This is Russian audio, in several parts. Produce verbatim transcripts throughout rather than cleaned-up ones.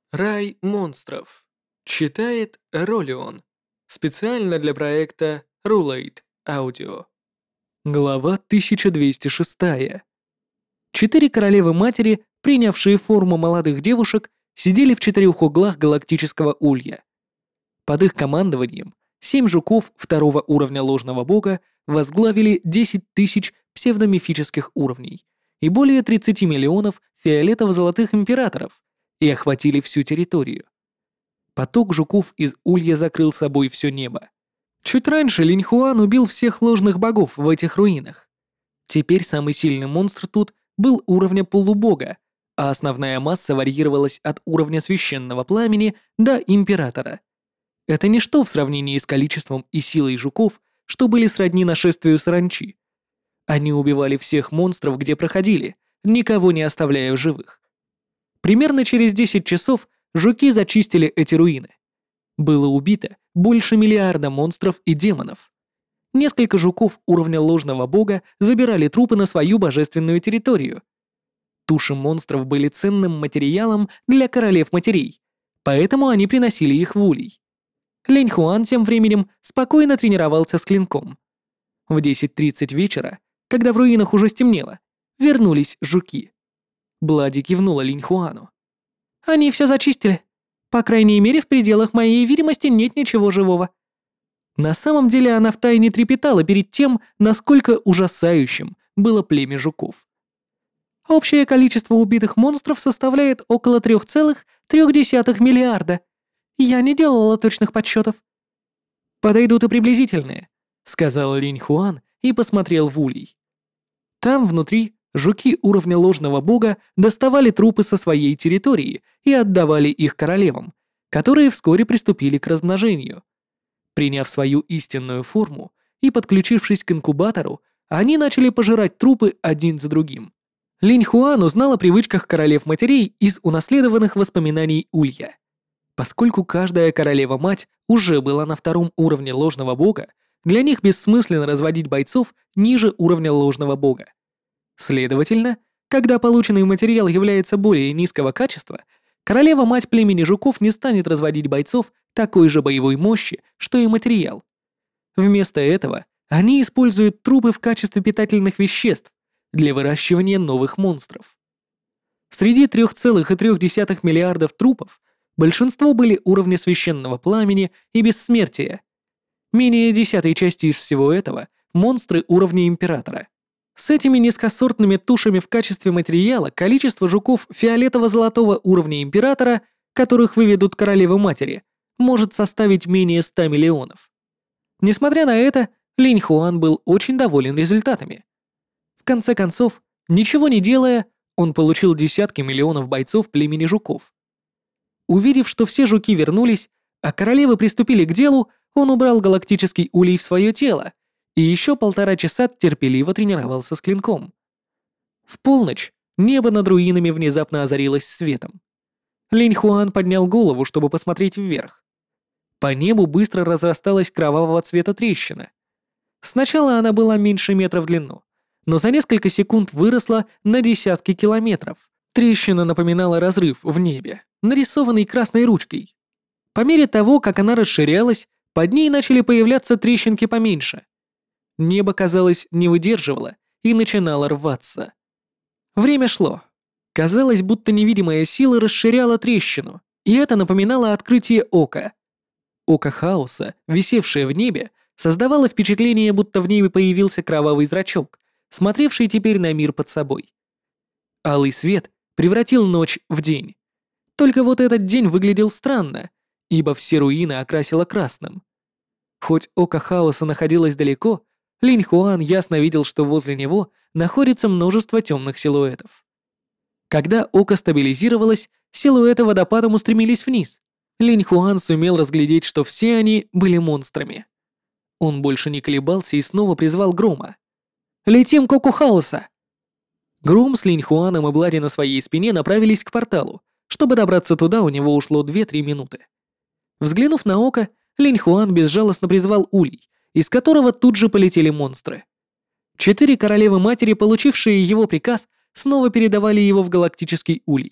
Рай монстров. Читает Ролион. Специально для проекта Rulate Audio. Глава тысяча двести шесть. Четыре королевы-матери, принявшие форму молодых девушек, сидели в четырех углах галактического улья. Под их командованием семь жуков второго уровня ложного бога возглавили десять тысяч псевдомифических уровней и более тридцати миллионов фиолетово-золотых императоров и охватили всю территорию. Поток жуков из улья закрыл собой все небо. Чуть раньше Линь Хуан убил всех ложных богов в этих руинах. Теперь самый сильный монстр тут был уровня полубога, а основная масса варьировалась от уровня священного пламени до императора. Это ничто в сравнении с количеством и силой жуков, что были сродни нашествию саранчи. Они убивали всех монстров, где проходили, никого не оставляя в живых. Примерно через десять часов жуки зачистили эти руины. Было убито больше миллиарда монстров и демонов. Несколько жуков уровня ложного бога забирали трупы на свою божественную территорию. Туши монстров были ценным материалом для королев-матерей, поэтому они приносили их в улей. Линь Хуан тем временем спокойно тренировался с клинком. В десять тридцать вечера, когда в руинах уже стемнело, вернулись жуки. Блади кивнула Линь Хуану. «Они все зачистили. По крайней мере, в пределах моей видимости нет ничего живого». На самом деле она втайне трепетала перед тем, насколько ужасающим было племя жуков. Общее количество убитых монстров составляет около три целых три десятых миллиарда. Я не делала точных подсчетов. «Подойдут и приблизительные», — сказал Линь Хуан и посмотрел в улей. Там внутри жуки уровня ложного бога доставали трупы со своей территории и отдавали их королевам, которые вскоре приступили к размножению. Приняв свою истинную форму и подключившись к инкубатору, они начали пожирать трупы один за другим. Линь Хуан узнал о привычках королев-матерей из унаследованных воспоминаний улья. Поскольку каждая королева-мать уже была на втором уровне ложного бога, для них бессмысленно разводить бойцов ниже уровня ложного бога. Следовательно, когда полученный материал является более низкого качества, королева-мать племени жуков не станет разводить бойцов такой же боевой мощи, что и материал. Вместо этого они используют трупы в качестве питательных веществ для выращивания новых монстров. Среди три целых три десятых миллиардов трупов большинство были уровня священного пламени и бессмертия. Менее десятой части из всего этого — монстры уровня императора. С этими низкосортными тушами в качестве материала количество жуков фиолетово-золотого уровня императора, которых выведут королевы-матери, может составить менее ста миллионов. Несмотря на это, Линь Хуан был очень доволен результатами. В конце концов, ничего не делая, он получил десятки миллионов бойцов племени жуков. Увидев, что все жуки вернулись, а королевы приступили к делу, он убрал галактический улей в свое тело и еще полтора часа терпеливо тренировался с клинком. В полночь небо над руинами внезапно озарилось светом. Линь Хуан поднял голову, чтобы посмотреть вверх. По небу быстро разрасталась кровавого цвета трещина. Сначала она была меньше метра в длину, но за несколько секунд выросла на десятки километров. Трещина напоминала разрыв в небе, нарисованный красной ручкой. По мере того, как она расширялась, под ней начали появляться трещинки поменьше. Небо, казалось, не выдерживало и начинало рваться. Время шло. Казалось, будто невидимая сила расширяла трещину, и это напоминало открытие ока. Око хаоса, висевшее в небе, создавало впечатление, будто в небе появился кровавый зрачок, смотревший теперь на мир под собой. Алый свет превратил ночь в день. Только вот этот день выглядел странно, ибо все руины окрасило красным. Хоть око хаоса находилось далеко, Линь Хуан ясно видел, что возле него находится множество темных силуэтов. Когда око стабилизировалось, силуэты водопадом устремились вниз. Линь Хуан сумел разглядеть, что все они были монстрами. Он больше не колебался и снова призвал Грома. «Летим к оку хаоса!» Гром с Линь Хуаном и Блади на своей спине направились к порталу. Чтобы добраться туда, у него ушло две-три минуты. Взглянув на око, Линь Хуан безжалостно призвал улей, из которого тут же полетели монстры. Четыре королевы-матери, получившие его приказ, снова передавали его в галактический улей.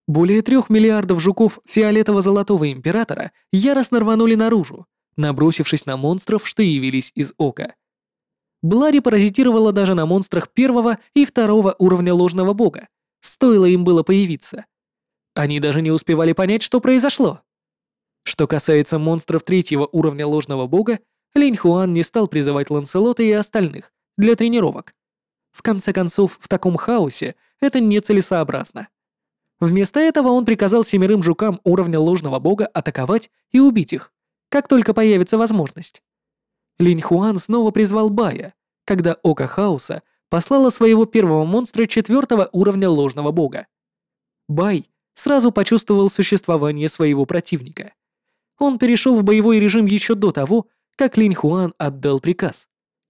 Более трех миллиардов жуков фиолетово-золотого императора яростно рванули наружу, набросившись на монстров, что явились из ока. Блади паразитировала даже на монстрах первого и второго уровня ложного бога, стоило им было появиться. Они даже не успевали понять, что произошло. Что касается монстров третьего уровня ложного бога, Линь Хуан не стал призывать Ланселота и остальных для тренировок. В конце концов, в таком хаосе это нецелесообразно. Вместо этого он приказал семерым жукам уровня ложного бога атаковать и убить их, как только появится возможность. Линь Хуан снова призвал Бая, когда Око Хаоса послала своего первого монстра четвертого уровня ложного бога. Бай сразу почувствовал существование своего противника. Он перешел в боевой режим еще до того, как Линь Хуан отдал приказ.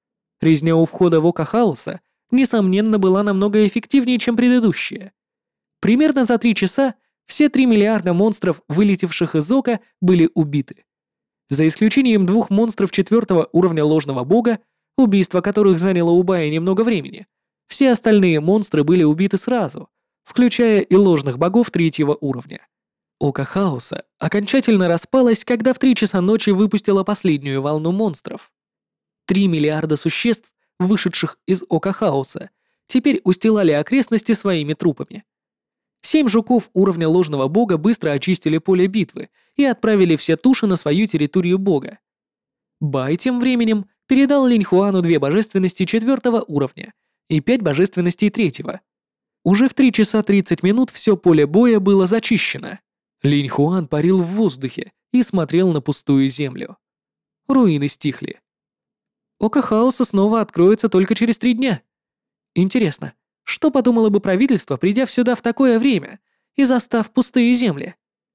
Резня у входа в Око Хаоса, несомненно, была намного эффективнее, чем предыдущая. Примерно за три часа все три миллиарда монстров, вылетевших из Ока, были убиты. За исключением двух монстров четвертого уровня ложного бога, убийство которых заняло у Бая немного времени, все остальные монстры были убиты сразу, включая и ложных богов третьего уровня. Око Хаоса окончательно распалось, когда в три часа ночи выпустила последнюю волну монстров. Три миллиарда существ, вышедших из Ока Хаоса, теперь устилали окрестности своими трупами. Семь жуков уровня ложного бога быстро очистили поле битвы и отправили все туши на свою территорию бога. Бай тем временем передал Линь Хуану две божественности четвертого уровня и пять божественностей третьего. Уже в три часа тридцать минут все поле боя было зачищено. Линь Хуан парил в воздухе и смотрел на пустую землю. Руины стихли. Око Хаоса снова откроется только через три дня. Интересно, что подумало бы правительство, придя сюда в такое время и застав пустые земли?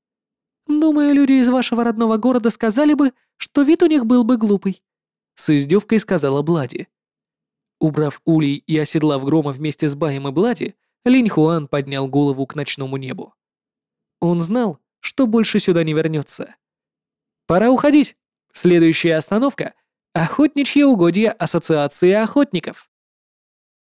Думаю, люди из вашего родного города сказали бы, что вид у них был бы глупый, с издевкой сказала Блади. Убрав улей и оседлав Грома вместе с Баем и Блади, Линь Хуан поднял голову к ночному небу. Он знал, что больше сюда не вернется. Пора уходить. Следующая остановка — охотничье угодье Ассоциации охотников.